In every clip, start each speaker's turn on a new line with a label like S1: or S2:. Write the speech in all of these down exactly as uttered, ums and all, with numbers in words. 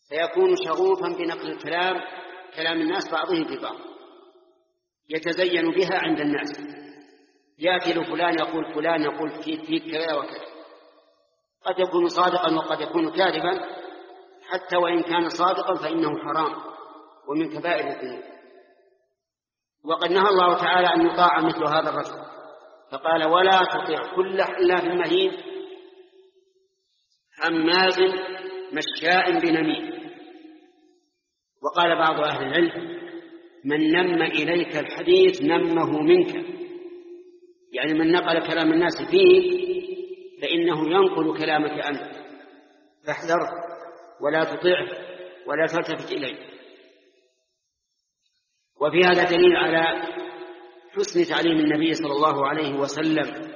S1: فيكون شغوفا بنقل الكلام كلام الناس بعضهم في بعض، يتزين بها عند الناس، يأتي لفلان يقول فلان يقول فيك فيك كذا وكذا، قد يكون صادقا وقد يكون كاذبا، حتى وإن كان صادقا فإنه حرام ومن كبائر الذنوب. وقد نهى الله تعالى أن يطاع مثل هذا الرجل، فقال ولا تطع كل حلاف مهين هماز مشاء بنميم. وقال بعض أهل العلم من نم إليك الحديث نمه منك، يعني من نقل كلام الناس فيه فإنه ينقل كلامك أنت، فاحذره ولا تطيعه ولا تلتفت إليه. وفي هذا دليل على حسن تعليم النبي صلى الله عليه وسلم،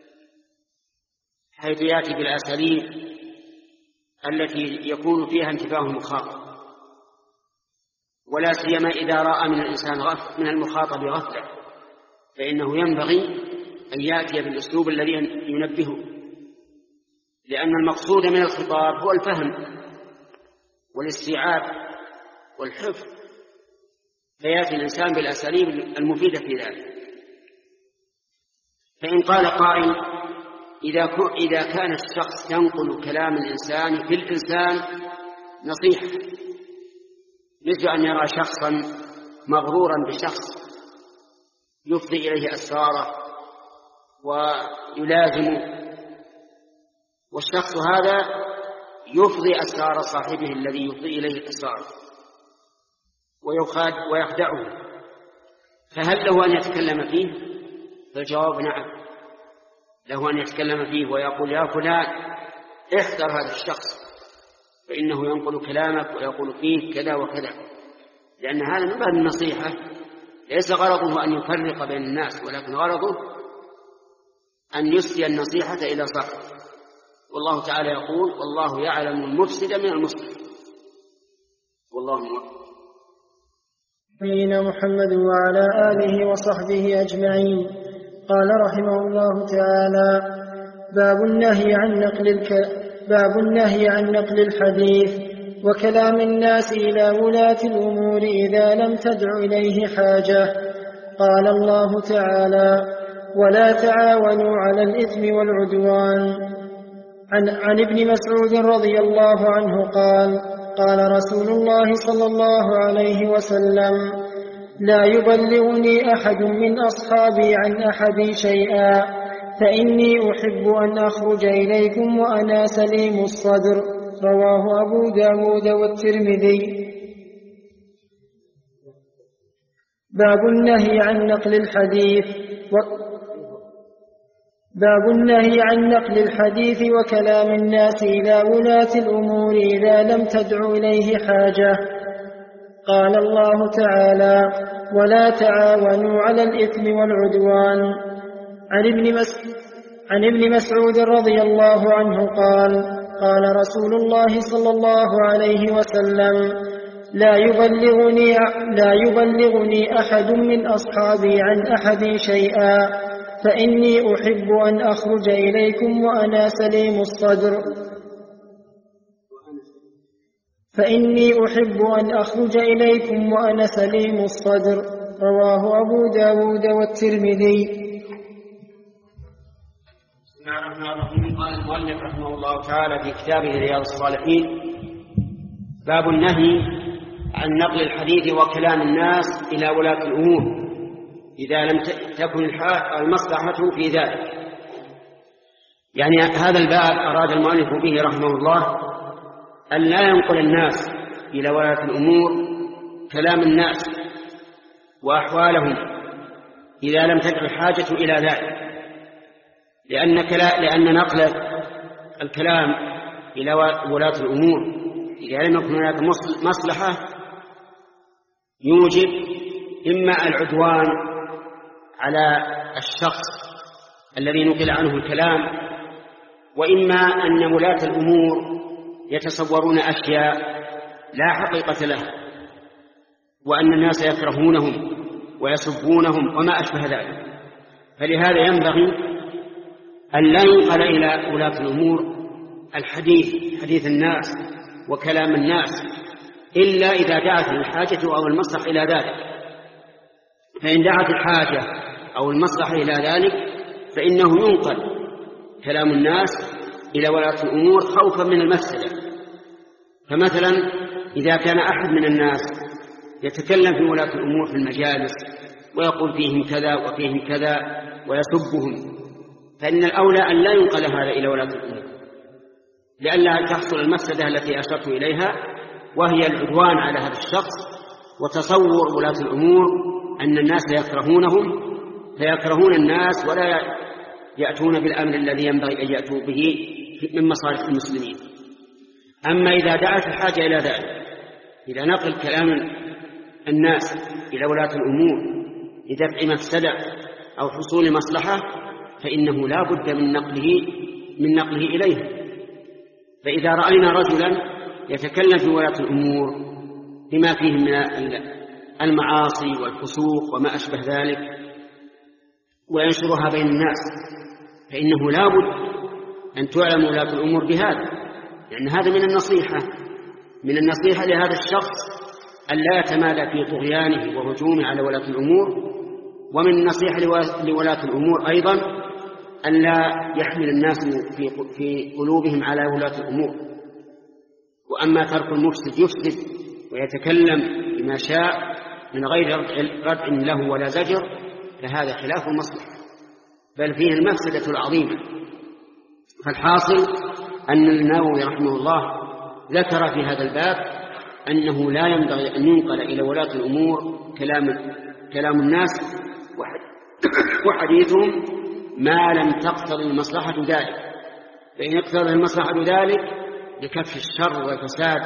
S1: حيث يأتي بالأساليب التي يكون فيها انتباه المخاطب، ولا سيما إذا رأى من الإنسان غفل من المخاطب غفلة، فإنه ينبغي أن يأتي بالأسلوب الذي ينبهه، لأن المقصود من الخطاب هو الفهم والاستيعاب والحفظ، فيأتي الإنسان بالأساليب المفيدة في ذلك. فإن قال قائل إذا كان الشخص ينقل كلام الإنسان في الإنسان نصيحة، مثل أن يرى شخصا مغرورا بشخص يفضي إليه أسراره ويلازمه، والشخص هذا يفضي أسرار صاحبه الذي يفضي إليه الأسرار ويخدعه، فهل له أن يتكلم فيه؟ فالجواب نعم، له أن يتكلم فيه ويقول يا فلان احذر هذا الشخص فإنه ينقل كلامك ويقول فيه كذا وكذا، لأن هذا من باب النصيحة، ليس غرضه أن يفرق بين الناس، ولكن غرضه أن يسدي النصيحة إلى صاحبه. والله تعالى يقول والله يعلم المفسد من المصلح، والله موفق.
S2: نبينا محمد وعلى آله وصحبه أجمعين. قال رحمه الله تعالى باب النهي عن نقل الك... باب النهي عن نقل الحديث وكلام الناس إلى ولاة الأمور إذا لم تدع إليه حاجة. قال الله تعالى ولا تعاونوا على الإثم والعدوان. عن, عن ابن مسعود رضي الله عنه قال قال رسول الله صلى الله عليه وسلم لا يبلغني أحد من أصحابي عن أحد شيئا فإني أحب أن أخرج إليكم وأنا سليم الصدر. رواه أبو داود والترمذي. باب النهي عن نقل الحديث و... باب النهي عن نقل الحديث وكلام الناس إلى ولاة الأمور إذا لم تدع إليه حاجة. قال الله تعالى ولا تعاونوا على الإثم والعدوان. عن ابن, مس... عن ابن مسعود رضي الله عنه قال قال رسول الله صلى الله عليه وسلم لا يبلغني, لا يبلغني أحد من أصحابي عن أحد شيئا فإني أحب أن أخرج إليكم وأنا سليم الصدر فإني أحب أن أخرج إليكم وأنا سليم الصدر. رواه أبو داود والترمذي.
S1: بسم الله الرحمن الرحيم. قال المؤلف رحمه الله تعالى في كتابه رياض الصالحين باب النهي عن نقل الحديث وكلام الناس إلى ولاة الأمور إذا لم تكن المصلحة في ذلك. يعني هذا الباب أراد المؤلف به رحمه الله أن لا ينقل الناس إلى ولاة الأمور كلام الناس وأحوالهم إذا لم تدع الحاجة إلى ذلك، لأن, لأن نقل الكلام إلى ولاة الأمور إذا لم يكن هناك مصلحة يوجب إما العدوان على الشخص الذي نقل عنه الكلام، وإما أن ولاة الأمور يتصورون أشياء لا حقيقة لها، وأن الناس يكرهونهم ويسبونهم وما أشبه ذلك. فلهذا ينبغي أن لا ينقل إلى ولاة الأمور الحديث حديث الناس وكلام الناس إلا إذا دعت الحاجة أو المصلحة إلى ذلك. فإن دعت الحاجة أو المصلحة إلى ذلك فإنه ينقل كلام الناس إلى ولاة الأمور خوفا من المفسدة. فمثلا إذا كان أحد من الناس يتكلم في ولاة الأمور في المجالس ويقول فيهم كذا وفيهم كذا ويسبهم، فإن الأولى أن لا ينقل هذا إلى ولاة الأمور لئلا تحصل المفسدة التي أشرت إليها، وهي العدوان على هذا الشخص وتصور ولاة الأمور أن الناس يكرهونهم فيكرهون الناس ولا يأتون بالأمر الذي ينبغي أن يأتوا به من مصالح المسلمين. أما إذا دعت الحاجة إلى ذلك، إذا نقل كلام الناس إلى ولاة الأمور لدفع مفسدة أو حصول مصلحة، فإنه لا بد من نقله من نقله إليه. فإذا رأينا رجلا يتكلم في ولاة الأمور بما فيه من المعاصي والفسوق وما أشبه ذلك وينشرها بين الناس، فإنه لا بد أن تعلم ولاة الأمور بهذا، لأن هذا من النصيحة من النصيحة لهذا الشخص أن لا يتمادى في طغيانه وهجومه على ولاة الأمور، ومن النصيحة لولاة الأمور أيضا أن لا يحمل الناس في قلوبهم على ولاة الأمور. وأما ترك المفسد يفسد ويتكلم بما شاء من غير ردع له ولا زجر، فهذا خلاف المصلحة بل فيه المفسدة العظيمة. فالحاصل أن النووي رحمه الله ذكر في هذا الباب أنه لا ينبغي أن ينقل إلى ولاة الأمور كلام, كلام الناس وحديثهم ما لم تقتضي المصلحة ذلك، فإن اقتضى المصلحة ذلك لكف الشر والفساد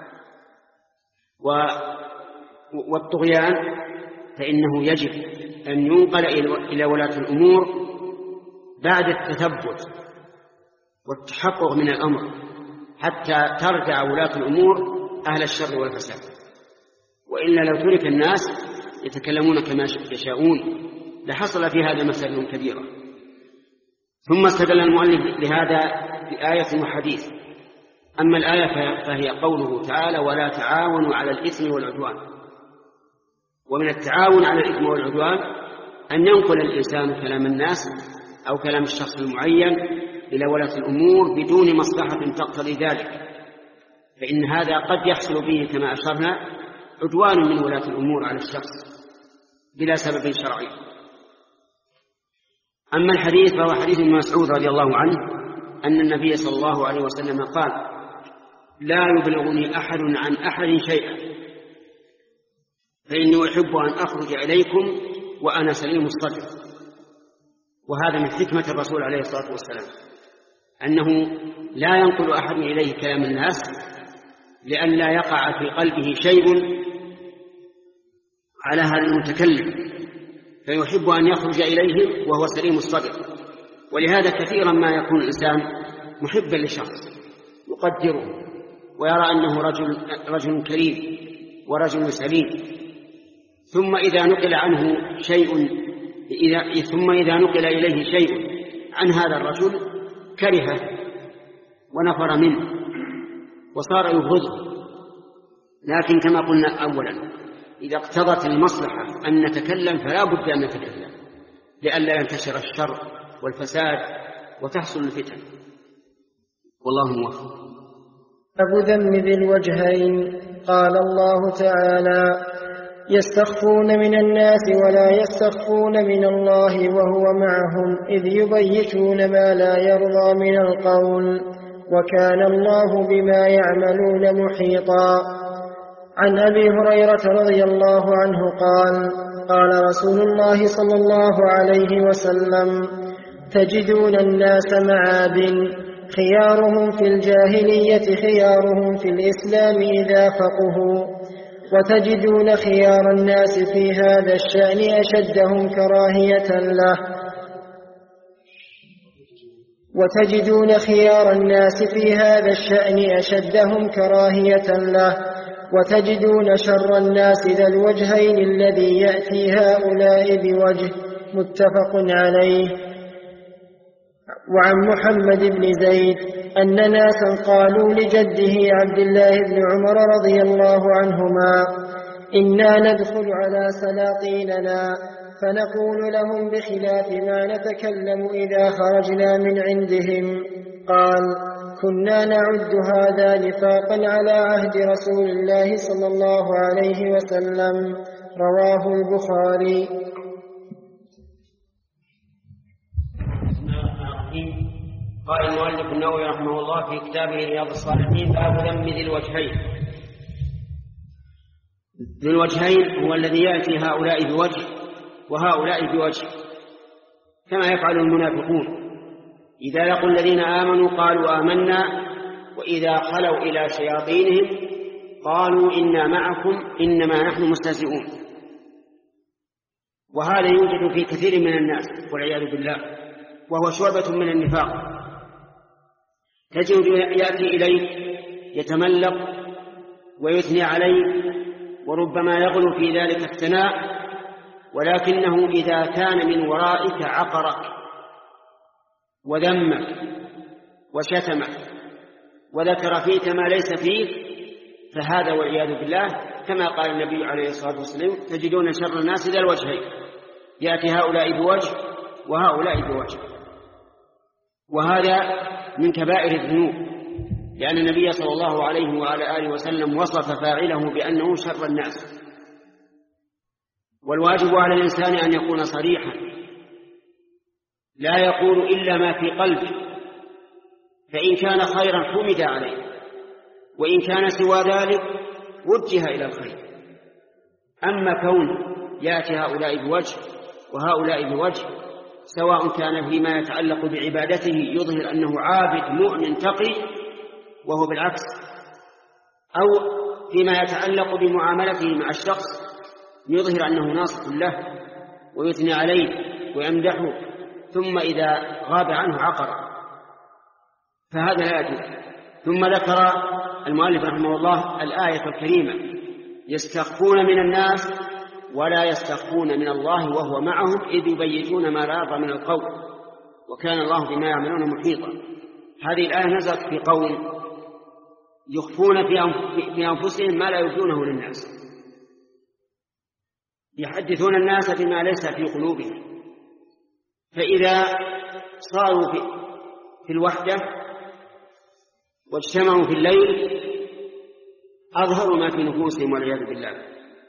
S1: والطغيان فإنه يجب أن ينقل إلى ولاة الأمور بعد التثبت والتحقق من الأمر حتى ترجع ولاة الأمور أهل الشر والفساد. وإلا لو ترك الناس يتكلمون كما يشاءون لحصل في هذا مسائل كبيرة. ثم استدل المؤلف لهذا بآية وحديث. أما الآية فهي قوله تعالى ولا تعاونوا على الإثم والعدوان. ومن التعاون على الإثم والعدوان أن ينقل الإنسان كلام الناس أو كلام الشخص المعين إلى ولاة الأمور بدون مصلحة تقتضي ذلك، فإن هذا قد يحصل به كما أشرنا عدوان من ولاة الأمور على الشخص بلا سبب شرعي. أما الحديث فهو حديث ابن مسعود رضي الله عنه أن النبي صلى الله عليه وسلم قال لا يبلغني أحد عن أحد شيئا فإني أحب أن أخرج إليكم وأنا سليم الصدر. وهذا من حكمة الرسول عليه الصلاة والسلام أنه لا ينقل أحد إليه كلام الناس لئلا يقع في قلبه شيء على هذا المتكلم، فيحب أن يخرج إليه وهو سليم الصدر. ولهذا كثيرا ما يكون الإنسان محبا لشخص يقدره ويرى أنه رجل, رجل كريم ورجل سليم، ثم إذا نقل عنه شيء إذا ثم إذا نقل إليه شيء عن هذا الرجل كرهه ونفر منه وصار يبغضه. لكن كما قلنا أولا إذا اقتضت المصلحة أن نتكلم فلا بد أن نتكلم لئلا ينتشر الشر والفساد وتحصل الفتن، والله موفق.
S2: أبو ذم ذي الوجهين. قال الله تعالى يستخفون من الناس ولا يستخفون من الله وهو معهم إذ يبيتون ما لا يرضى من القول وكان الله بما يعملون محيطا. عن أبي هريرة رضي الله عنه قال قال رسول الله صلى الله عليه وسلم تجدون الناس معادن خيارهم في الجاهلية خيارهم في الإسلام إذا فقهوا وتجدون خيار الناس في هذا الشأن أشدهم كراهية له وتجدون خيار الناس في هذا الشأن أشدهم كراهية له وتجدون شر الناس ذا الوجهين الذي يأتي هؤلاء بوجه. متفق عليه. وعن محمد بن زيد أن ناسا قالوا لجده عبد الله بن عمر رضي الله عنهما: إنا ندخل على سلاطيننا فنقول لهم بخلاف ما نتكلم إذا خرجنا من عندهم. قال: كنا نعد هذا نفاقا على عهد رسول الله صلى الله عليه وسلم. رواه البخاري.
S1: قال المؤلف النووي رحمه الله في كتابه رياض الصالحين: باب ذم ذي الوجهين. ذي الوجهين هو الذي يأتي هؤلاء بوجه وهؤلاء بوجه، كما يفعل المنافقون. إذا لقوا الذين آمنوا قالوا آمنا، وإذا خلوا إلى شياطينهم قالوا إنا معكم إنما نحن مستهزئون. وهذا يوجد في كثير من الناس والعياذ بالله، وهو شعبة من النفاق. تجد يأتي إليك يتملق ويثني عليك، وربما يغلو في ذلك الثناء، ولكنه إذا كان من ورائك عقرك وذمك وشتمك وذكر فيك ما ليس فيك، فهذا والعياذ بالله كما قال النبي عليه الصلاة والسلام: تجدون شر الناس ذا الوجهين، يأتي هؤلاء بوجه وهؤلاء بوجه. وهذا من كبائر الذنوب، لأن النبي صلى الله عليه وعلى آله وسلم وصف فاعله بأنه شر الناس. والواجب على الإنسان أن يكون صريحا، لا يقول إلا ما في قلبه، فإن كان خيرا حمد عليه، وإن كان سوى ذلك وجه إلى الخير. أما كون يأتي هؤلاء بوجه وهؤلاء بوجه، سواء كان فيما يتعلق بعبادته يظهر أنه عابد مؤمن تقي وهو بالعكس، أو فيما يتعلق بمعاملته مع الشخص يظهر أنه ناصح له ويثني عليه ويمدحه، ثم إذا غاب عنه عقر، فهذا لا يجوز. ثم ذكر المؤلف رحمه الله الآية الكريمة: يستخفون من الناس ولا يستخفون من الله وهو معهم إذ يبيتون ما لا يرضى من القول وكان الله بما يعملون محيطا. هذه الآية نزلت في قوم يخفون في أنفسهم ما لا يبدونه للناس، يحدثون الناس بما ليس في قلوبهم، فإذا صاروا في الوحدة واجتمعوا في الليل أظهروا ما في نفوسهم والعياذ بالله،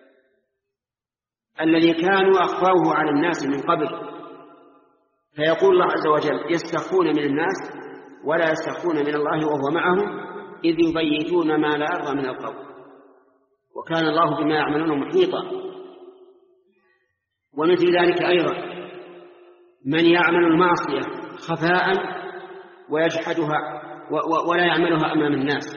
S1: الذي كانوا أخفوه على الناس من قبل. فيقول الله عز وجل: يستخفون من الناس ولا يستخفون من الله وهو معهم إذ يبيتون ما لا يرضى من القول وكان الله بما يعملون محيطا. ومثل ذلك أيضا من يعمل المعصية خفاء ويجحدها ولا يعملها أمام الناس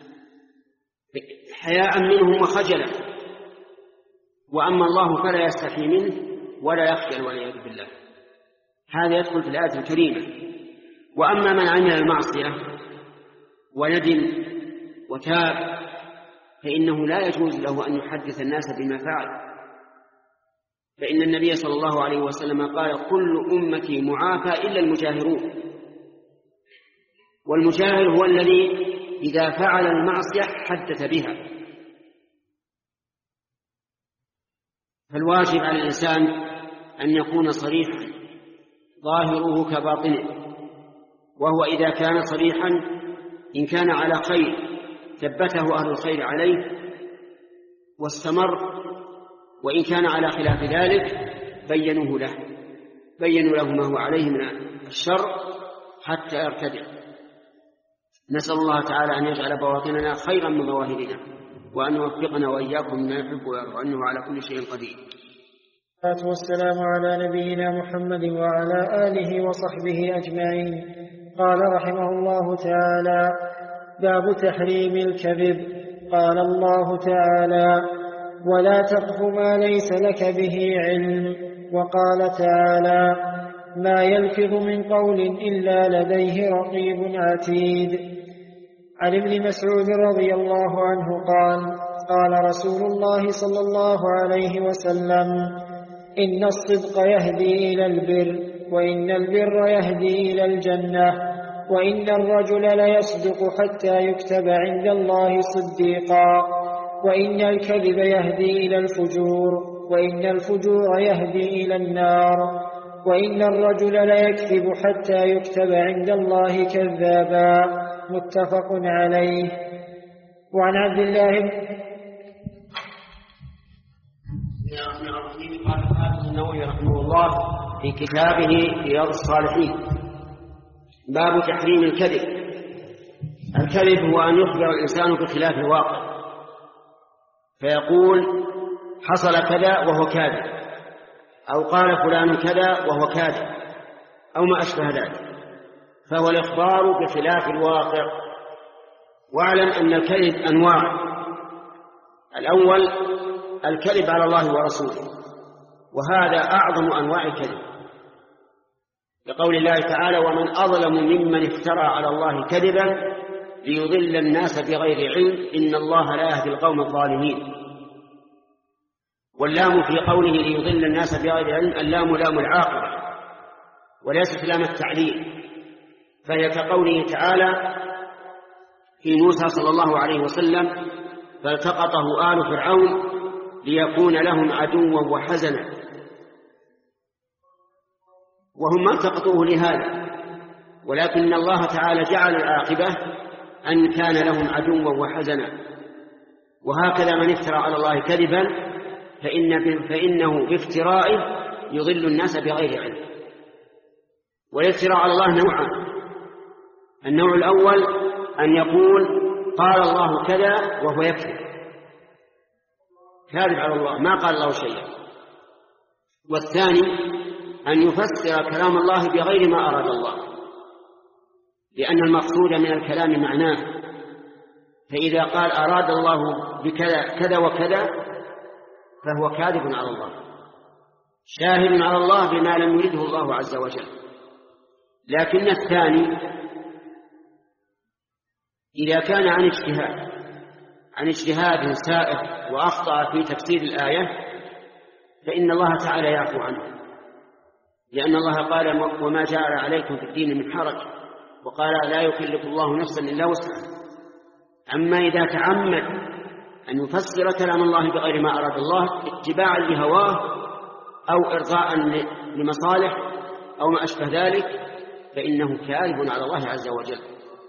S1: حياء منهم وخجلا، وأما الله فلا يستحي منه ولا يخجل والعياذ بالله. هذا يدخل في الآية الكريمة. وأما من عمل المعصية وندم وتاب فإنه لا يجوز له أن يحدث الناس بما فعل، فإن النبي صلى الله عليه وسلم قال: كل أمتي معافى إلا المجاهرون. والمجاهر هو الذي إذا فعل المعصية حدث بها. فالواجب على الإنسان أن يكون صريحا ظاهره كباطنه، وهو إذا كان صريحا إن كان على خير ثبته أهل الخير عليه واستمر، وإن كان على خلاف ذلك بينوه له بينوا له ما هو عليه من الشر حتى يرتدع. نسأل الله تعالى أن يجعل بواطننا خيرا من ظواهرنا، وأن يوفقنا وإياكم ما يحب ويرضى، أنه على كل شيء قدير.
S2: والصلاة والسلام على نبينا محمد وعلى آله وصحبه أجمعين. قال رحمه الله تعالى: باب تحريم الكذب. قال الله تعالى: ولا تقف ما ليس لك به علم. وقال تعالى: ما يلفظ من قول إلا لديه رقيب عتيد. عن ابن مسعود رضي الله عنه قال: قال رسول الله صلى الله عليه وسلم: إن الصدق يهدي إلى البر، وإن البر يهدي إلى الجنة، وإن الرجل ليصدق حتى يكتب عند الله صديقا، وإن الكذب يهدي إلى الفجور، وإن الفجور يهدي إلى النار، وإن الرجل ليكذب حتى يكتب عند الله كذابا. متفق عليه. وعن عبد الله
S1: قال الحافظ النووي رحمه الله في كتابه رياض الصالحين: باب تحريم الكذب. الكذب هو أن يخبر الإنسان بخلاف الواقع، فيقول حصل كذا وهو كاذب، أو قال فلان كذا وهو كاذب، أو ما أشبه ذلك، فهو الإخبار بخلاف الواقع. واعلم أن الكذب أنواع: الأول الكذب على الله ورسوله، وهذا أعظم أنواع الكذب، لقول الله تعالى: ومن أظلم ممن افترى على الله كذبا ليضل الناس بغير علم إن الله لا يهدي القوم الظالمين. واللام في قوله ليضل الناس بغير علم اللام لام العاقبة وليست لام التعليل، فهي كقوله تعالى في موسى صلى الله عليه وسلم: فالتقطه آل فرعون ليكون لهم عدوا وحزنا. وهم ما التقطوه لهذا، ولكن الله تعالى جعل العاقبة أن كان لهم عدوا وحزنا. وهكذا من افترى على الله كذبا فإن فإنه بافترائه يضل الناس بغير علم. والافتراء على الله نوعان: النوع الأول أن يقول قال الله كذا وهو يكذب، كاذب على الله، ما قال الله شيئا. والثاني أن يفسر كلام الله بغير ما أراد الله، لأن المقصود من الكلام معناه، فإذا قال أراد الله بكذا كذا وكذا فهو كاذب على الله، شاهد على الله بما لم يرده الله عز وجل. لكن الثاني إذا كان عن اجتهاد عن اجتهاد سائغ وأخطأ في تفسير الآية فإن الله تعالى يعفو عنه، لأن الله قال: وما جعل عليكم في الدين من حرج، وقال: لا يكلف الله نفسا إلا وسعها. أما إذا تعمد أن يفسر كلام الله بغير ما أراد الله اتباعا لهواه أو إرضاء لمصالح أو ما أشبه ذلك فإنه كاذب على الله عز وجل.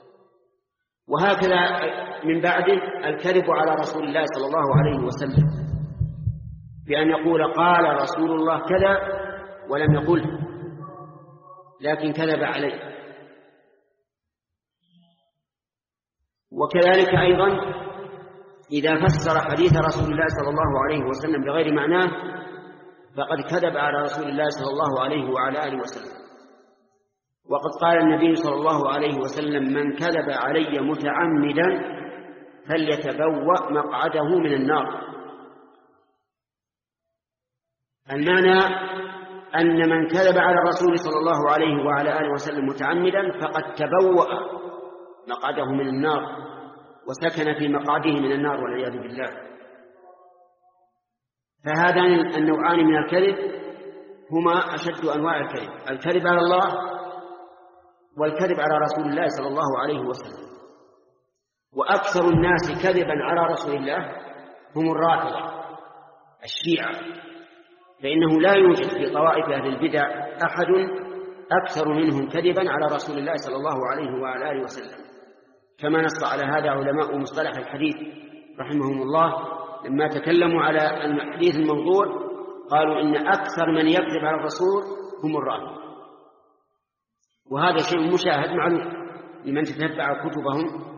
S1: وهكذا من بعده الكذب على رسول الله صلى الله عليه وسلم، بأن يقول قال رسول الله كذا ولم يقله، لكن كذب عليه. وكذلك أيضا إذا فسر حديث رسول الله صلى الله عليه وسلم بغير معناه فقد كذب على رسول الله صلى الله عليه وعلى آله وسلم. وقد قال النبي صلى الله عليه وسلم: من كذب علي متعمدا فليتبوأ مقعده من النار. المعنى أن من كذب على الرسول صلى الله عليه وعلى آله وسلم متعمدا فقد تبوأ مقعده من النار وسكن في مقعده من النار والعياذ بالله. فهذان النوعان من الكذب هما أشد أنواع الكذب: الكذب على الله والكذب على رسول الله صلى الله عليه وسلم. وأكثر الناس كذبا على رسول الله هم الرافضة الشيعة، فإنه لا يوجد في طوائف أهل البدع أحد أكثر منهم كذبا على رسول الله صلى الله عليه وعلى آله وسلم، كما نص على هذا علماء مصطلح الحديث رحمهم الله لما تكلموا على الحديث الموضوع، قالوا إن أكثر من يكذب على الرسول هم الرافضة. وهذا شيء مشاهد معلوم لمن تتبع كتبهم.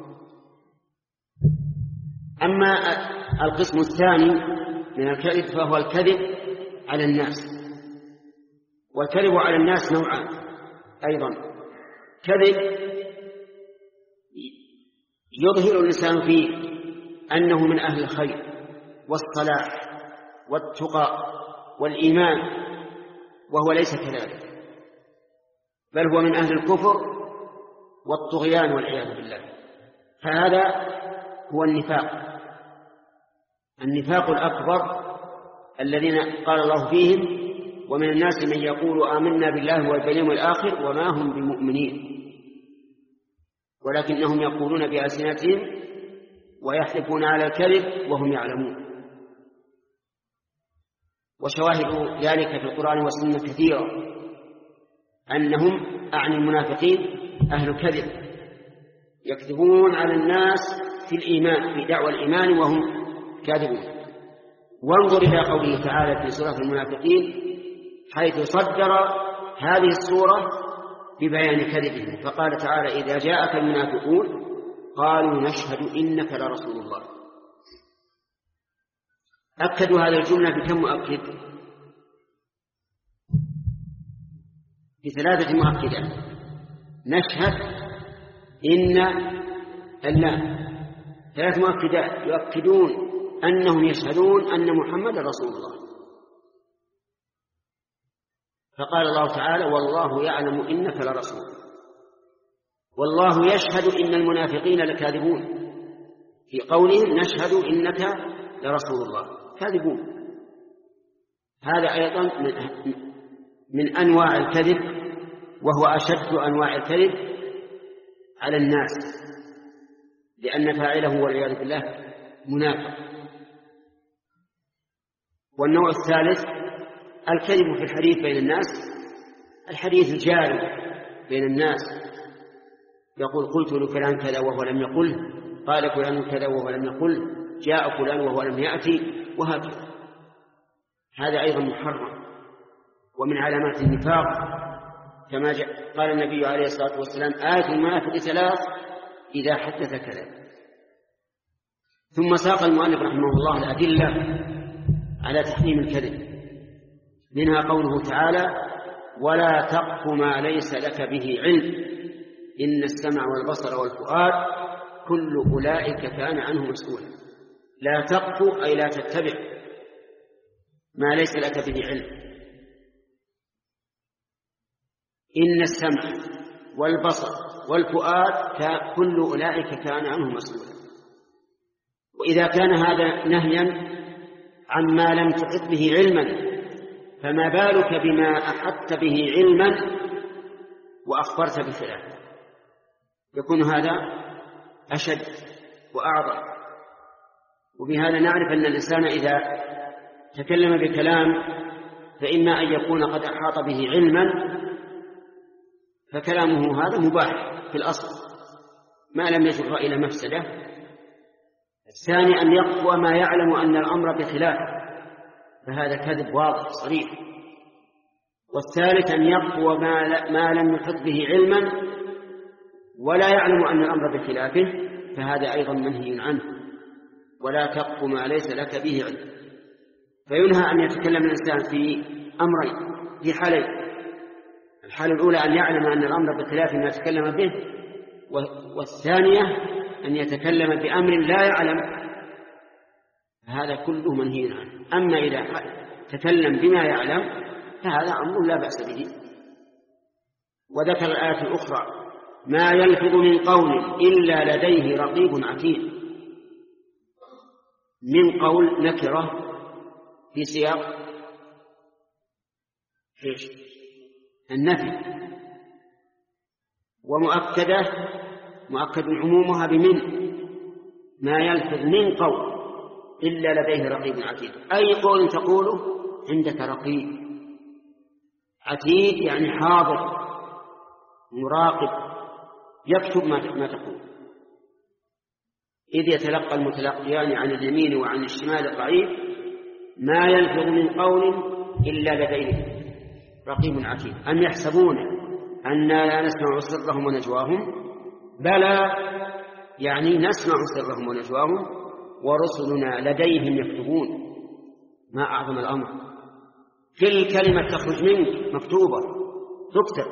S1: أما القسم الثاني من الكذب فهو الكذب على الناس. والكذب على الناس نوعان أيضا: كذب يظهر الإنسان فيه أنه من أهل الخير والصلاح والتقى والإيمان وهو ليس كذلك، بل هو من أهل الكفر والطغيان والعياذ بالله. فهذا هو النفاق النفاق الأكبر الذين قال الله فيهم: ومن الناس من يقول آمنا بالله واليوم الآخر وما هم بمؤمنين. ولكنهم يقولون بألسنتهم ويحلفون على الكذب وهم يعلمون. وشواهد ذلك في القرآن والسنة كثيرة، أنهم أعني المنافقين أهل الكذب، يكذبون على الناس في الإيمان، في دعوى الإيمان وهم كاذبون. وانظر إلى قوله تعالى في سورة المنافقين حيث صدر هذه السورة ببيان كذبهم، فقال تعالى: إذا جاءك المنافقون قالوا نشهد إنك لرسول الله. أكدوا هذه الجملة بكم مؤكد؟ بثلاثة مؤكدات. نشهد، إن، اللام، ثلاث مؤكدات يؤكدون أنهم يشهدون أن محمد رسول الله. فقال الله تعالى: والله يعلم إنك لرسول، والله يشهد إن المنافقين لكاذبون، في قولهم نشهد إنك لرسول الله، كاذبون. هذا أيضا من, من أنواع الكذب، وهو أشد أنواع الكذب على الناس، لأن فاعله والعياذ بالله منافق. والنوع الثالث الكذب في الحديث بين الناس، الحديث الجاري بين الناس، يقول: قلت لفلان كذا وهو لم يقل، قال فلان كذا وهو لم يقل، جاء فلان وهو لم يأتي، وهكذا. هذا أيضا محرم ومن علامات النفاق، كما قال النبي عليه الصلاة والسلام: آية المنافق ثلاث: إذا حدث كذب. ثم ساق المؤلف رحمه الله الأدلة على تحريم الكذب، منها قوله تعالى: ولا تقف ما ليس لك به علم إن السمع والبصر والفؤاد كل أولئك كان عنه مسؤولا. لا تقف أي لا تتبع ما ليس لك به علم. إن السمع والبصر والفؤاد كل أولئك كان عنه مسؤولا. وإذا كان هذا نهيا عما لم تحط به علما، فما بالك بما أحطت به علما وأخبرت بخلافه؟ يكون هذا أشد وأعظم. وبهذا نعرف أن الإنسان إذا تكلم بكلام فإما أن يكون قد أحاط به علما، فكلامه هذا مباح في الأصل ما لم يجر إلى مفسدة. الثاني أن يقوى ما يعلم أن الأمر بخلافه، فهذا كذب واضح صريح. والثالث أن يقوى ما, ما لم يحط به علما ولا يعلم أن الأمر بخلافه، فهذا أيضا منهي عنه. ولا تقف ما ليس لك به علم. فينهى أن يتكلم الإنسان في أمرين، في حالين: الحالة الأولى أن يعلم أن الأمر بخلاف ما يتكلم به، والثانية أن يتكلم بأمر لا يعلم، هذا كله منهي عنه. أما إذا تكلم بما يعلم فهذا أمر لا بأس به. وذكر الآية الأخرى: ما يلفظ من قول إلا لديه رقيب عتيد. من قول نكرة في سياق النفي، ومؤكدة مؤكد عمومها بمن، ما يلفظ من قول إلا لديه رقيب عتيد. أي قول تقوله عندك رقيب عتيد، يعني حاضر مراقب يكتب ما تقول. إذ يتلقى المتلقيان عن اليمين وعن الشمال الرقيب، ما يلفظ من قول إلا لديه رقيب عتيد. أم يحسبون أننا لا نسمع سرهم ونجواهم؟ بلى، يعني نسمع سرهم ونجواهم ورسلنا لديهم يكتبون. ما أعظم الأمر، كل كلمة تخرج منك مكتوبة تكتب،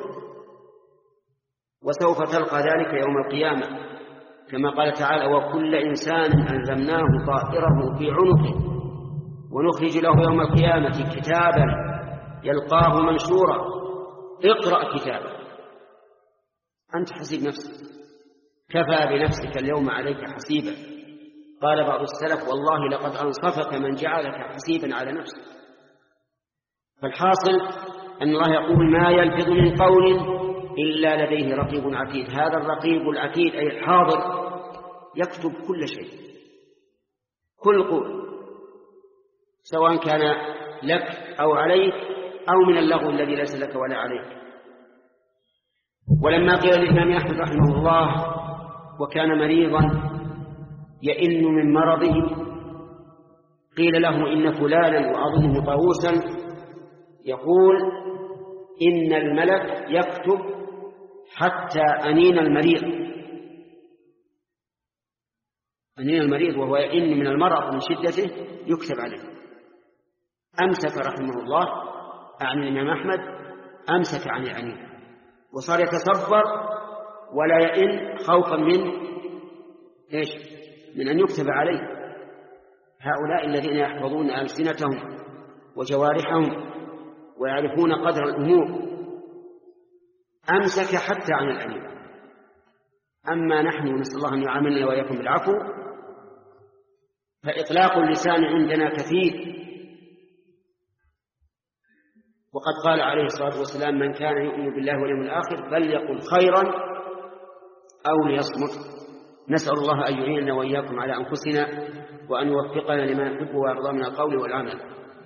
S1: وسوف تلقى ذلك يوم القيامة، كما قال تعالى: وكل إنسان ألزمناه طائره في عنقه ونخرج له يوم القيامة كتابا يلقاه منشورا اقرأ كتابا أنت حسيب نفسك، كفى بنفسك اليوم عليك حسيبا. قال بعض السلف: والله لقد أنصفك من جعلك حسيبا على نفسك. فالحاصل أن الله يقول: ما يلفظ من قول إلا لديه رقيب عتيد. هذا الرقيب العتيد أي الحاضر يكتب كل شيء، كل قول، سواء كان لك أو عليك أو من اللغو الذي ليس لك ولا عليك. ولما قيل للإمام أحمد رحمه الله وكان مريضا يئن من مرضه، قيل له إن فلانا وأظنه طاووسا يقول إن الملك يكتب حتى أنين المريض، أنين المريض وهو يئن من المرض من شدته يكتب عليه. أمسك رحمه الله عن الإمام أحمد، أمسك عن العنين وصار يتصبر ولا يئن خوفا من إيش؟ من أن يكتب عليه. هؤلاء الذين يحفظون ألسنتهم وجوارحهم ويعرفون قدر الأمور أمسك حتى عن العنين. أما نحن نسأل الله أن يعاملنا وإياكم بالعفو، فإطلاق اللسان عندنا كثير. وقد قال عليه الصلاة والسلام من كان يؤمن بالله واليوم الآخر فليقل خيرا أو ليصمت. نسأل الله أن يعيننا وإياكم على أنفسنا وأن يوفقنا لما يحب ويرضى من القول والعمل.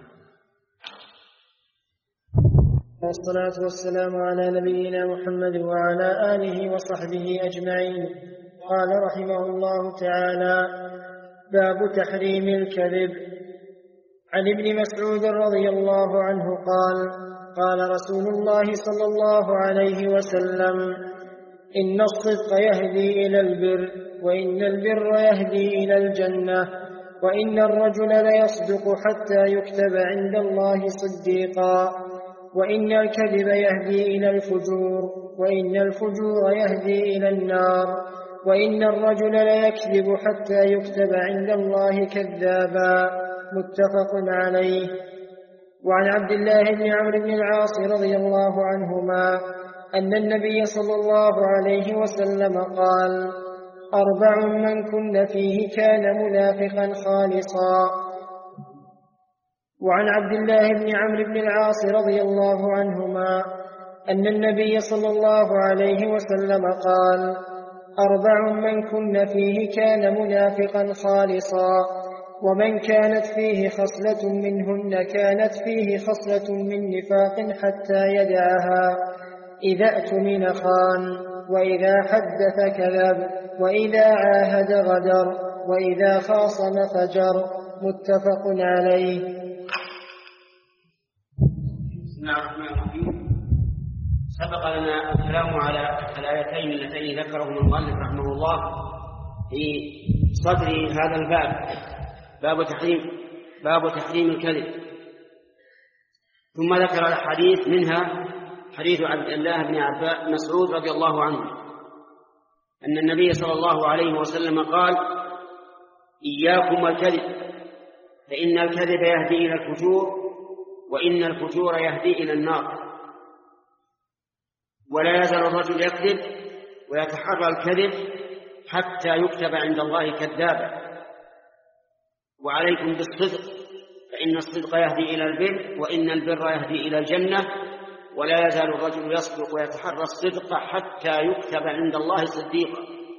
S2: والصلاة والسلام على نبينا محمد وعلى آله وصحبه أجمعين. قال رحمه الله تعالى: باب تحريم الكذب. عن ابن مسعود رضي الله عنه قال: قال رسول الله صلى الله عليه وسلم: إن الصدق يهدي إلى البر، وإن البر يهدي إلى الجنة، وإن الرجل ليصدق حتى يكتب عند الله صديقا، وإن الكذب يهدي إلى الفجور، وإن الفجور يهدي إلى النار، وإن الرجل ليكذب حتى يكتب عند الله كذابا. متفق عليه. وعن عبد الله بن عمرو بن العاص رضي الله عنهما أن النبي صلى الله عليه وسلم قال: أربع من كن فيه كان منافقا خالصا. وعن عبد الله بن عمرو بن العاص رضي الله عنهما أن النبي صلى الله عليه وسلم قال: أربع من كن فيه كان منافقا خالصا، ومن كانت فيه خصلة منهن كانت فيه خصلة من نفاق حتى يدعها: إذا اؤتمن خان، وإذا حدث كذب، وإذا عاهد غدر، وإذا خاصم فجر. متفق عليه.
S1: بسم الله الرحمن الرحيم. سبق لنا الكلام على الآيتين اللتين ذكرهما المؤلف رحمه الله في صدر هذا الباب، باب تحريم باب تحريم الكذب. ثم ذكر الحديث منها حديث عبد الله بن مسعود رضي الله عنه أن النبي صلى الله عليه وسلم قال: إياكم والكذب، فإن الكذب يهدي إلى الفجور، وإن الفجور يهدي إلى النار، ولا يزال الرجل يكذب ويتحرى الكذب حتى يكتب عند الله كذابا. وعليكم بالصدق، فإن الصدق يهدي إلى البر، وإن البر يهدي إلى الجنة، ولا يزال الرجل يصدق ويتحرى الصدق حتى يكتب عند الله صديقا.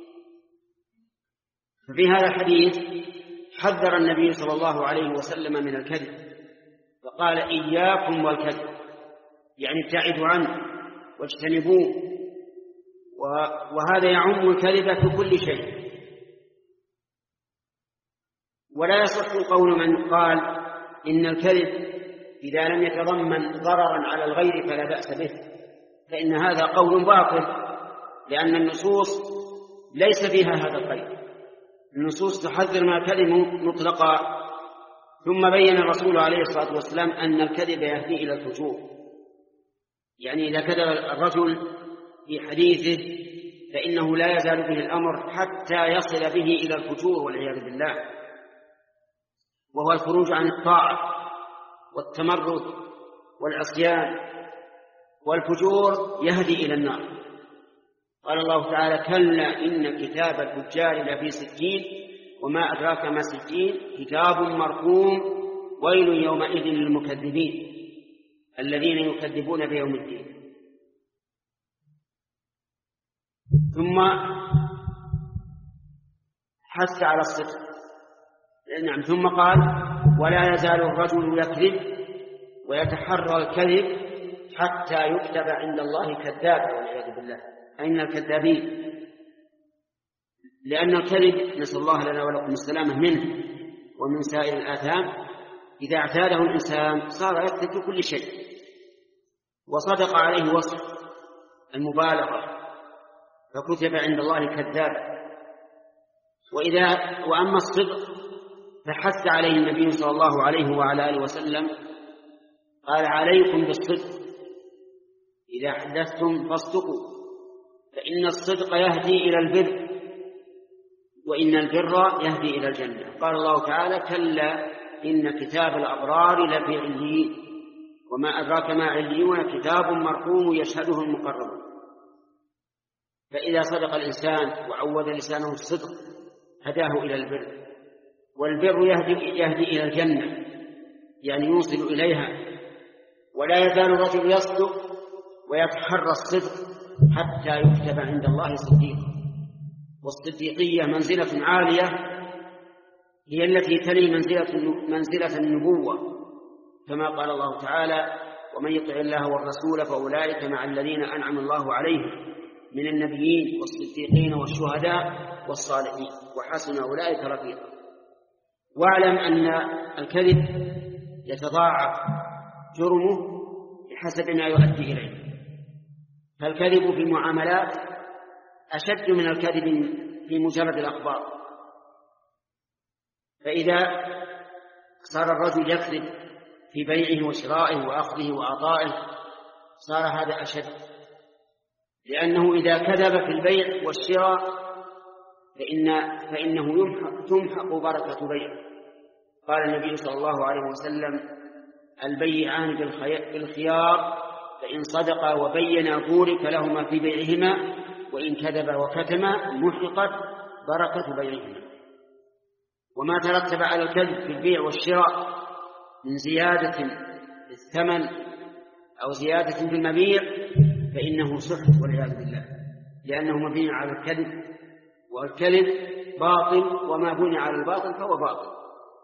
S1: ففي هذا الحديث حذر النبي صلى الله عليه وسلم من الكذب، فقال: إياكم والكذب، يعني ابتعدوا عنه واجتنبوه. وهذا يعم الكذب في كل شيء. ولا يصح قول من قال إن الكذب إذا لم يتضمن ضررا على الغير فلا بأس به، فإن هذا قول باطل، لأن النصوص ليس فيها هذا القيد. النصوص تحذر من الكذب مطلقا. ثم بين الرسول عليه الصلاة والسلام أن الكذب يهدي إلى الفجور، يعني إذا كذب الرجل في حديثه فإنه لا يزال به الأمر حتى يصل به إلى الفجور والعياذ بالله، وهو الخروج عن الطاعة والتمرد والعصيان. والفجور يهدي إلى النار. قال الله تعالى: كلا إن كتاب الفجار لفي سجين، وما أدراك ما سجين، كتاب مرقوم، ويل يومئذ للمكذبين الذين يكذبون بيوم الدين. ثم حث على الصدق. نعم. ثم قال: ولا يزال الرجل يكذب ويتحرى الكذب حتى يكتب عند الله كذابا والعياذ بالله، أين الكذابين؟ لأن الكذب نسأل الله لنا ولكم السلامة منه ومن سائر الآثام إذا اعتاده الإنسان صار يكذب في كل شيء، وصدق عليه وصف المبالغة فكتب عند الله كذابا. وإذا وأما الصدق فحث عليه النبي صلى الله عليه وعلى آله وسلم، قال: عليكم بالصدق، إذا حدثتم فاصدقوا، فإن الصدق يهدي إلى البر، وإن البر يهدي إلى الجنة. قال الله تعالى: كلا إن كتاب الأبرار لفي عليين، وما أدراك ما عليون، كتاب مرقوم يشهده المقربون. فإذا صدق الإنسان وعود لسانه الصدق هداه إلى البر، والبر يهدي, يهدي إلى الجنة، يعني يوصل إليها. ولا يزال الرجل يصدق ويتحرى الصدق حتى يكتب عند الله صديقا. والصديقية منزلة عالية، هي التي تلي منزلة, منزلة النبوة، كما قال الله تعالى: ومن يطع الله والرسول فأولئك مع الذين أنعم الله عليهم من النبيين والصديقين والشهداء والصالحين وحسن أولئك رفيقا. واعلم أن الكذب يتضاعف جرمه بحسب ما يؤدي إليه، فالكذب في المعاملات أشد من الكذب في مجرد الأخبار. فإذا صار الرجل يكذب في بيعه وشرائه وأخذه وعطائه صار هذا أشد، لأنه إذا كذب في البيع والشراء فإن فإنه يمحق تمحق بركة بيعه. قال النبي صلى الله عليه وسلم: البيعان بالخيار، فإن صدقا وبينا بورك لهما في بيعهما، وإن كذبا وكتما محقت بركة بيعهما. وما ترتب على الكذب في البيع والشراء من زيادة في الثمن أو زيادة في المبيع فإنه سحت والعياذ بالله، لأنه مبني على الكذب، والكذب باطل، وما بني على الباطل فهو باطل.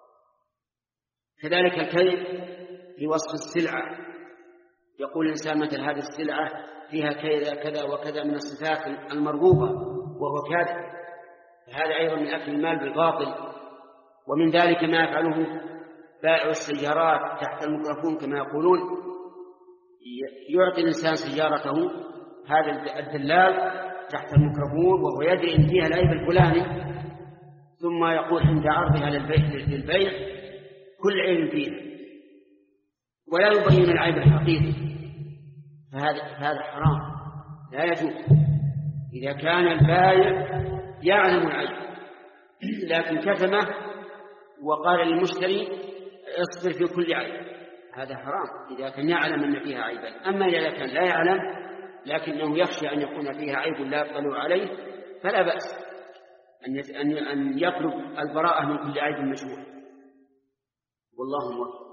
S1: كذلك الكذب في وصف السلعة، يقول الإنسان مثل هذه السلعة فيها كذا كذا وكذا من الصفات المرغوبة وهو كاذب، هذا أيضا من أكل المال بالباطل. ومن ذلك ما يفعله بائع السيارات تحت الميكروفون كما يقولون، يعطي الإنسان سيارته هذا الدلال تحت الميكروفون وهو يدري إن فيها العيب الفلاني، ثم يقول عند عرضها للبيع كل عيب فيها ولا يبين العيب الحقيقي، فهذا فهذا حرام لا يجوز. إذا كان البائع يعلم العيب لكن كتمه وقال للمشتري اصبر في كل عيب، هذا حرام إذا كان يعلم أن فيها عيبا. أما إذا كان لا يعلم لكنه يخشى أن يكون فيها عيب لا يطلع عليه فلا بأس أن يطلب البراءة من كل عيب مشروع، والله موفق.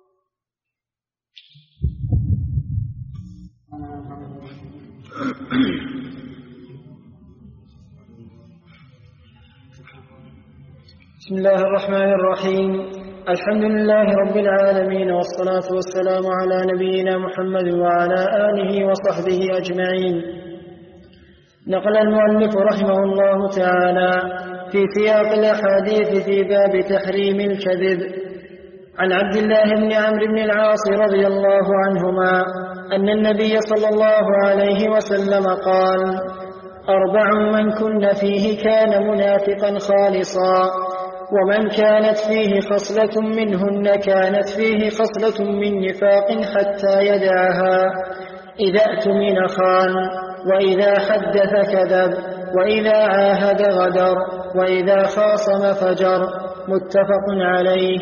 S2: بسم الله الرحمن الرحيم. الحمد لله رب العالمين، والصلاة والسلام على نبينا محمد وعلى آله وصحبه أجمعين. نقل المؤلف رحمه الله تعالى في سياق الأحاديث في باب تحريم الكذب عن عبد الله بن عمرو بن العاص رضي الله عنهما أن النبي صلى الله عليه وسلم قال: أربع من كن فيه كان منافقا خالصا، ومن كانت فيه خصلة منهن كانت فيه خصلة من نفاق حتى يدعها: إذا اؤتمن خان، وإذا حدث كذب، وإذا عاهد غدر، وإذا خاصم فجر. متفق عليه.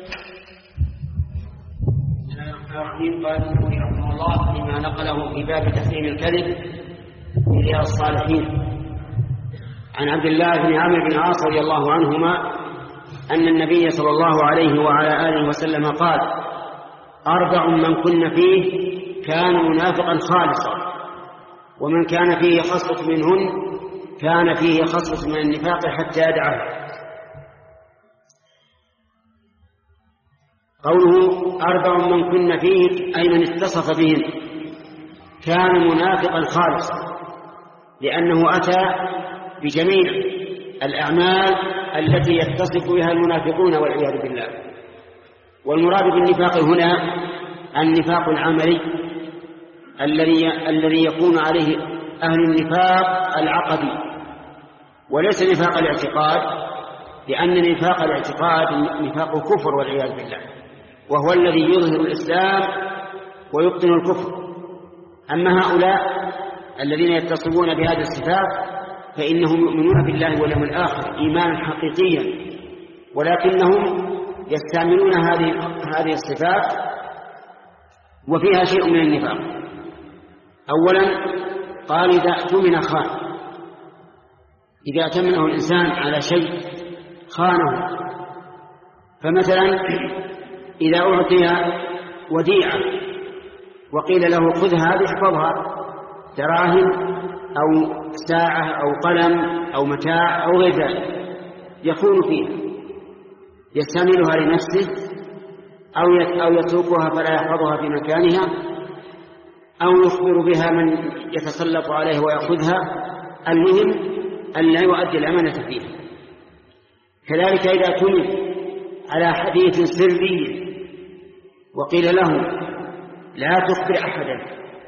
S1: قال النبي رحمه الله فيما نقله في باب تحريم الكذب في رياض الصالحين عن عبد الله بن عمرو بن العاص رضي الله عنهما أن النبي صلى الله عليه وعلى آله وسلم قال: أربع من كن فيه كان منافقا خالصا، ومن كان فيه خصلة منهن كان فيه خصلة من النفاق حتى يدعه. قوله أربع من كن فيه أي من اتصف بهم كان منافقا خالصا، لأنه أتى بجميع الأعمال التي يتصف بها المنافقون والعياذ بالله. والمراد بالنفاق هنا النفاق العملي الذي الذي يكون عليه أهل النفاق العقدي، وليس نفاق الاعتقاد، لأن نفاق الاعتقاد نفاق كفر والعياذ بالله، وهو الذي يظهر الإسلام ويبطن الكفر. أما هؤلاء الذين يتصفون بهذه الصفات فإنهم يؤمنون بالله واليوم الآخر إيمانا حقيقيا، ولكنهم يستعملون هذه هذه الصفات وفيها شيء من النفاق. أولا قال إذا اؤتمن خان، إذا اؤتمنه الإنسان على شيء خانه. فمثلا إذا أعطي وديعة وقيل له خذ هذه احفظها، دراهم أو ساعة أو قلم أو متاع أو غير ذلك، يخون فيها، يستعملها لنفسه أو يتركها فلا يحفظها في مكانها، أو يخبر بها من يتسلط عليه ويأخذها، المهم أن لا يؤدي الأمانة فيها. كذلك إذا تمن على حديث سري وقيل له لا تخبر أحدا،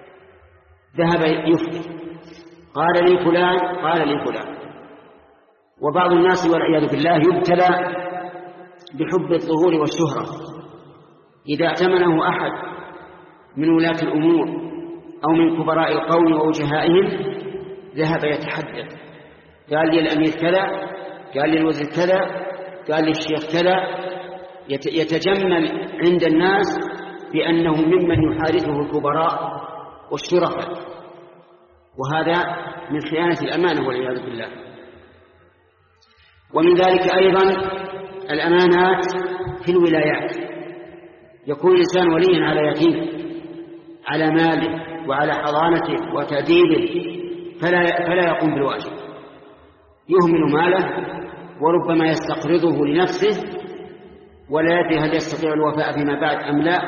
S1: ذهب يخبر، قال لي فلان قال لي فلان. وبعض الناس والعياذ بالله يبتلى بحب الظهور والشهرة، إذا ائتمنه أحد من ولاة الأمور أو من كبراء القوم ووجهائهم ذهب يتحدث، قال لي الأمير كذا، قال لي الوزير كذا، قال لي الشيخ كذا، يتجمل عند الناس بأنه ممن يحاربه الكبراء والشرفاء، وهذا من خيانة الأمانة والعياذ بالله. ومن ذلك أيضا الأمانات في الولايات، يكون الإنسان وليا على يتيم، على ماله وعلى حضانته وتأديبه، فلا فلا يقوم بالواجب، يهمل ماله وربما يستقرضه لنفسه ولا يدري هل يستطيع الوفاء فيما بعد أم لا،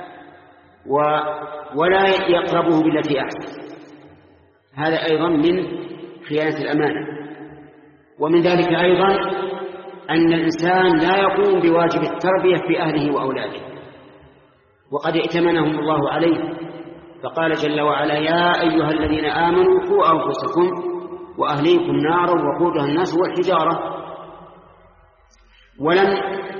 S1: ولا يقربه بالتي أحسن. هذا أيضا من خيانة الأمانة. ومن ذلك أيضا أن الإنسان لا يقوم بواجب التربية في أهله وأولاده، وقد ائتمنهم الله عليه، فقال جل وعلا يا أيها الذين آمنوا قوا أنفسكم وأهليكم نارا وقودها الناس والحجارة. ولم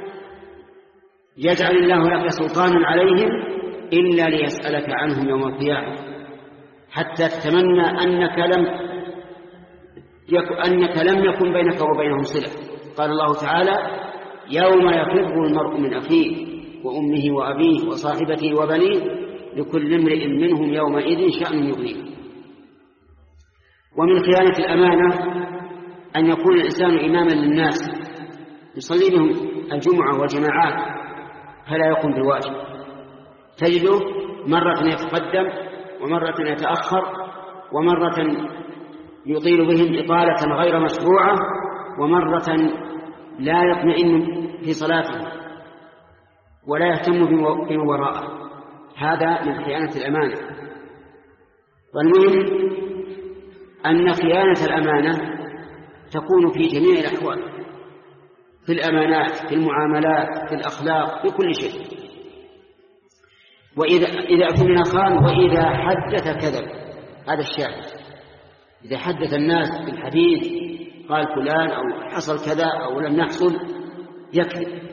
S1: يجعل الله لك سلطانا عليهم إلا ليسألك عنهم يوم القيامة، حتى تتمنى أنك لم يكن, أنك لم يكن بينك وبينهم صلة. قال الله تعالى يوم يفر المرء من أخيه وأمه وأبيه وصاحبته وبنيه لكل امرئ منهم يومئذ شأن يغنيه. ومن خيانة الأمانة أن يكون الإنسان إماما للناس، يصلي بهم الجمعة والجماعات فلا يقوم بالواجب، تجده مرة يتقدم ومرة يتأخر ومرة يطيل بهم إطالة غير مشروعة ومرة لا يطمئن في صلاته ولا يهتم بما وراءه. هذا من خيانة الأمانة. والمهم أن خيانة الأمانة تكون في جميع الأحوال، في الأمانات، في المعاملات، في الأخلاق، في كل شيء. وإذا إذا أؤتمن خان وإذا حدث كذب، هذا الشاهد. إذا حدث الناس بالحديث قال فلان أو حصل كذا أو لم يحصل يكذب،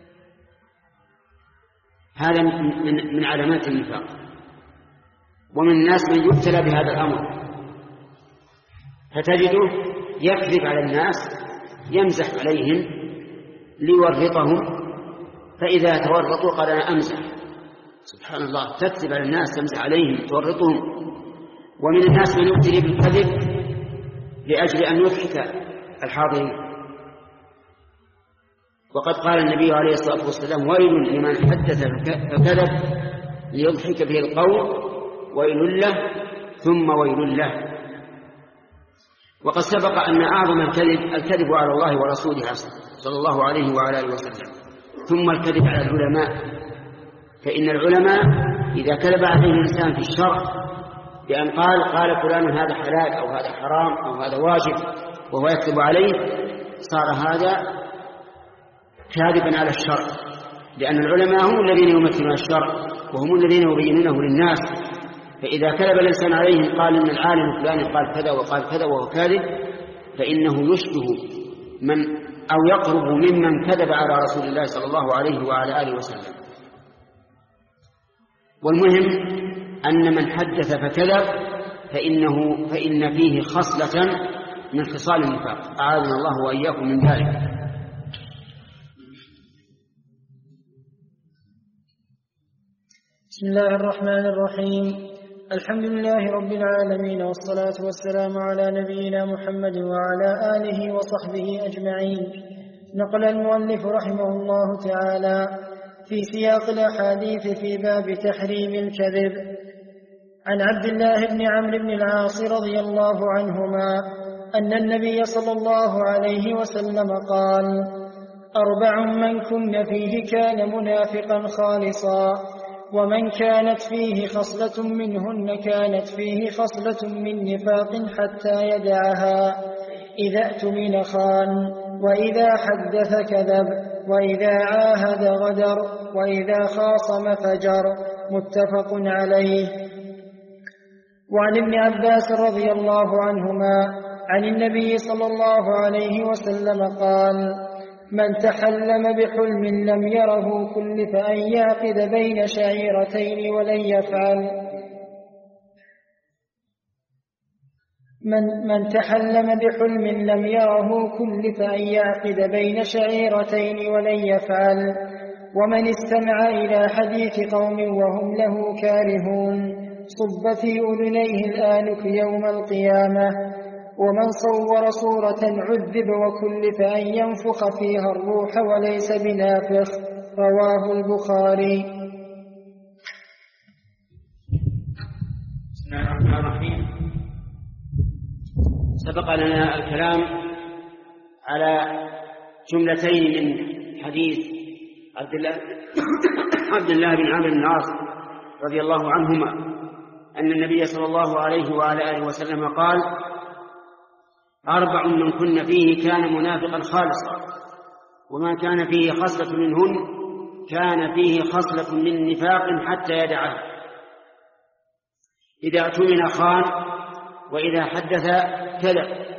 S1: هذا من, من علامات النفاق. ومن الناس من يبتلى بهذا الأمر، فتجده يكذب على الناس، يمزح عليهم ليورطهم، فإذا تورطوا قال أنا أمزح. سبحان الله، تكذب على الناس، تمزح عليهم، تورطهم. ومن الناس من يبتلي بالكذب لأجل أن يضحك الحاضرين. وقد قال النبي عليه الصلاة والسلام ويل لمن حدث فكذب ليضحك به القوم، ويل له ثم ويل له. وقد سبق أن أعظم الكذب الكذب على الله ورسوله صلى الله عليه وعلى آله وسلم، ثم الكذب على العلماء. فإن العلماء إذا كذب عليه الإنسان في الشرع بأن قال قال فلان هذا حلال أو هذا حرام أو هذا واجب وهو يكذب عليه، صار هذا كاذبا على الشرع، لأن العلماء هم الذين يمثلون الشرع وهم الذين يبينونه للناس. فإذا كذب الإنسان عليه قال إن العالم فلان قال كذا وقال كذا وهو كاذب، فإنه يشبه من أو يقرب ممن كذب على رسول الله صلى الله عليه وعلى آله وسلم. والمهم أن من حدث فكذب فإنه فإن فيه خصلة من خصال النفاق، أعاذنا الله وإياكم من ذلك.
S2: بسم الله الرحمن الرحيم. الحمد لله رب العالمين، والصلاة والسلام على نبينا محمد وعلى آله وصحبه أجمعين. نقل المؤلف رحمه الله تعالى في سياق الأحاديث في باب تحريم الكذب عن عبد الله بن عمرو بن العاص رضي الله عنهما أن النبي صلى الله عليه وسلم قال: أربع من كن فيه كان منافقا خالصا، ومن كانت فيه خصلة منهن كانت فيه خصلة من نفاق حتى يدعها: إذا اؤتمن خان، وإذا حدث كذب، وإذا عاهد غدر، وإذا خاصم فجر. متفق عليه. وعن ابن عباس رضي الله عنهما عن النبي صلى الله عليه وسلم قال: من تحلم بحلم لم يره كلف أن يعقد بين شعيرتين ولن يفعل من, من تحلم بحلم لم يره كلف أن يعقد بين شعيرتين ولن يفعل. ومن استمع إلى حديث قوم وهم له كارهون صب في أذنيه الآنك يوم القيامة. ومن صور صورة عذب وكلف أن ينفخ فيها الروح وليس بنافخ. رواه البخاري.
S1: بسم الله الرحمن الرحيم. سبق لنا الكلام على جملتين من حديث عبد الله عبد الله بن عمرو بن العاص رضي الله عنهما أن النبي صلى الله عليه وعلى آله وسلم قال: أربع من كن فيه كان منافقا خالصا، وما كان فيه خصلة منهن كان فيه خصلة من نفاق حتى يدعها: إذا اؤتمن خان، وإذا حدث كذب.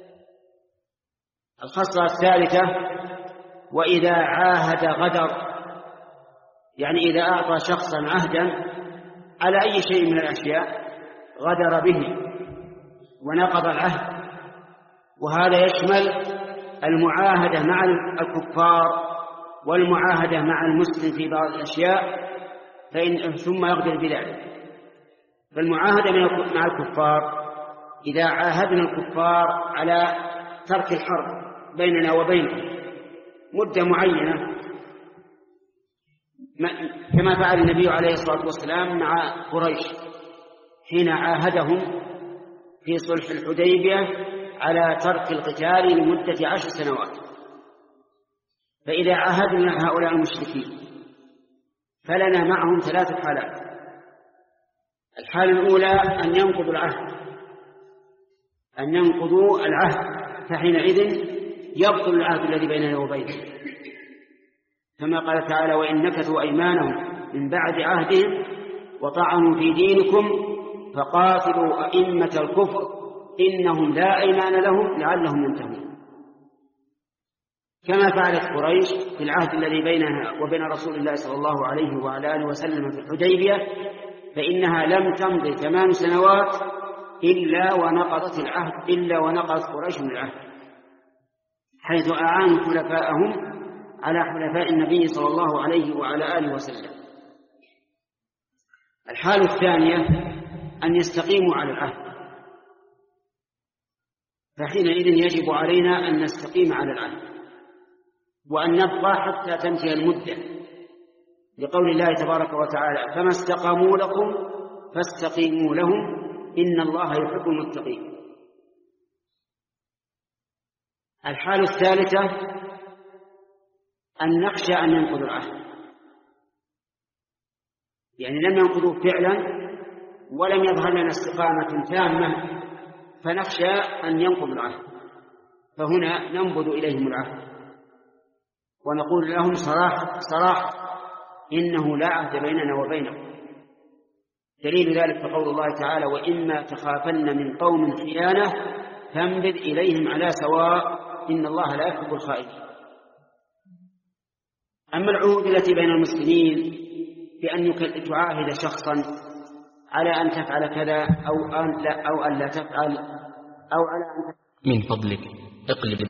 S1: الخصلة الثالثة: وإذا عاهد غدر، يعني إذا أعطى شخصا عهدا على أي شيء من الأشياء غدر به ونقض العهد. وهذا يشمل المعاهدة مع الكفار والمعاهدة مع المسلم في بعض الأشياء فإن ثم يغدر بذلك. فالمعاهدة مع الكفار: إذا عاهدنا الكفار على ترك الحرب بيننا وبينهم مدة معينة، كما فعل النبي عليه الصلاة والسلام مع قريش حين عاهدهم في صلح الحديبية على ترك القتال لمدة عشر سنوات. فإذا عاهدنا هؤلاء المشركين فلنا معهم ثلاثة حالات. الحالة الأولى أن ينقضوا العهد أن ينقضوا العهد فحينئذ يبطل العهد الذي بيننا وبينهم، كما قال تعالى: وإن نكثوا أيمانهم من بعد عهدهم وطعنوا في دينكم فقاتلوا أئمة الكفر إنهم لا أيمان لهم لعلهم ينتهون. كما فعلت قريش في العهد الذي بينها وبين رسول الله صلى الله عليه وعلى آله وسلم في الحديبية، فإنها لم تمضي ثمان سنوات إلا ونقضت العهد إلا ونقضت قريش من العهد، حيث أعانوا خلفاءهم على خلفاء النبي صلى الله عليه وعلى آله وسلم. الحالة الثانية أن يستقيموا على العهد، فحينئذ يجب علينا أن نستقيم على العهد وأن نبقى حتى تنتهي المدة، لقول الله تبارك وتعالى: فما استقاموا لكم فاستقيموا لهم إن الله يحب المتقين. الحالة الثالثة أن نخشى أن ينقضوا العهد، يعني لم ينقضوا فعلا ولم يظهر لنا استقامة تامة فنخشى أن ينقضوا العهد، فهنا ننبذ إليهم العهد ونقول لهم صراحة صراحة إنه لا عهد بيننا وبينكم. دليل ذلك قول الله تعالى: وإما تخافن من قوم خيانة فانبذ إليهم على سواء إن الله لا يحب الخائنين. أما العهود التي بين المسلمين بأن تعاهد شخصا على أن تفعل كذا أو أن لا, أو أن لا تفعل أو على أن
S3: من فضلك اقلب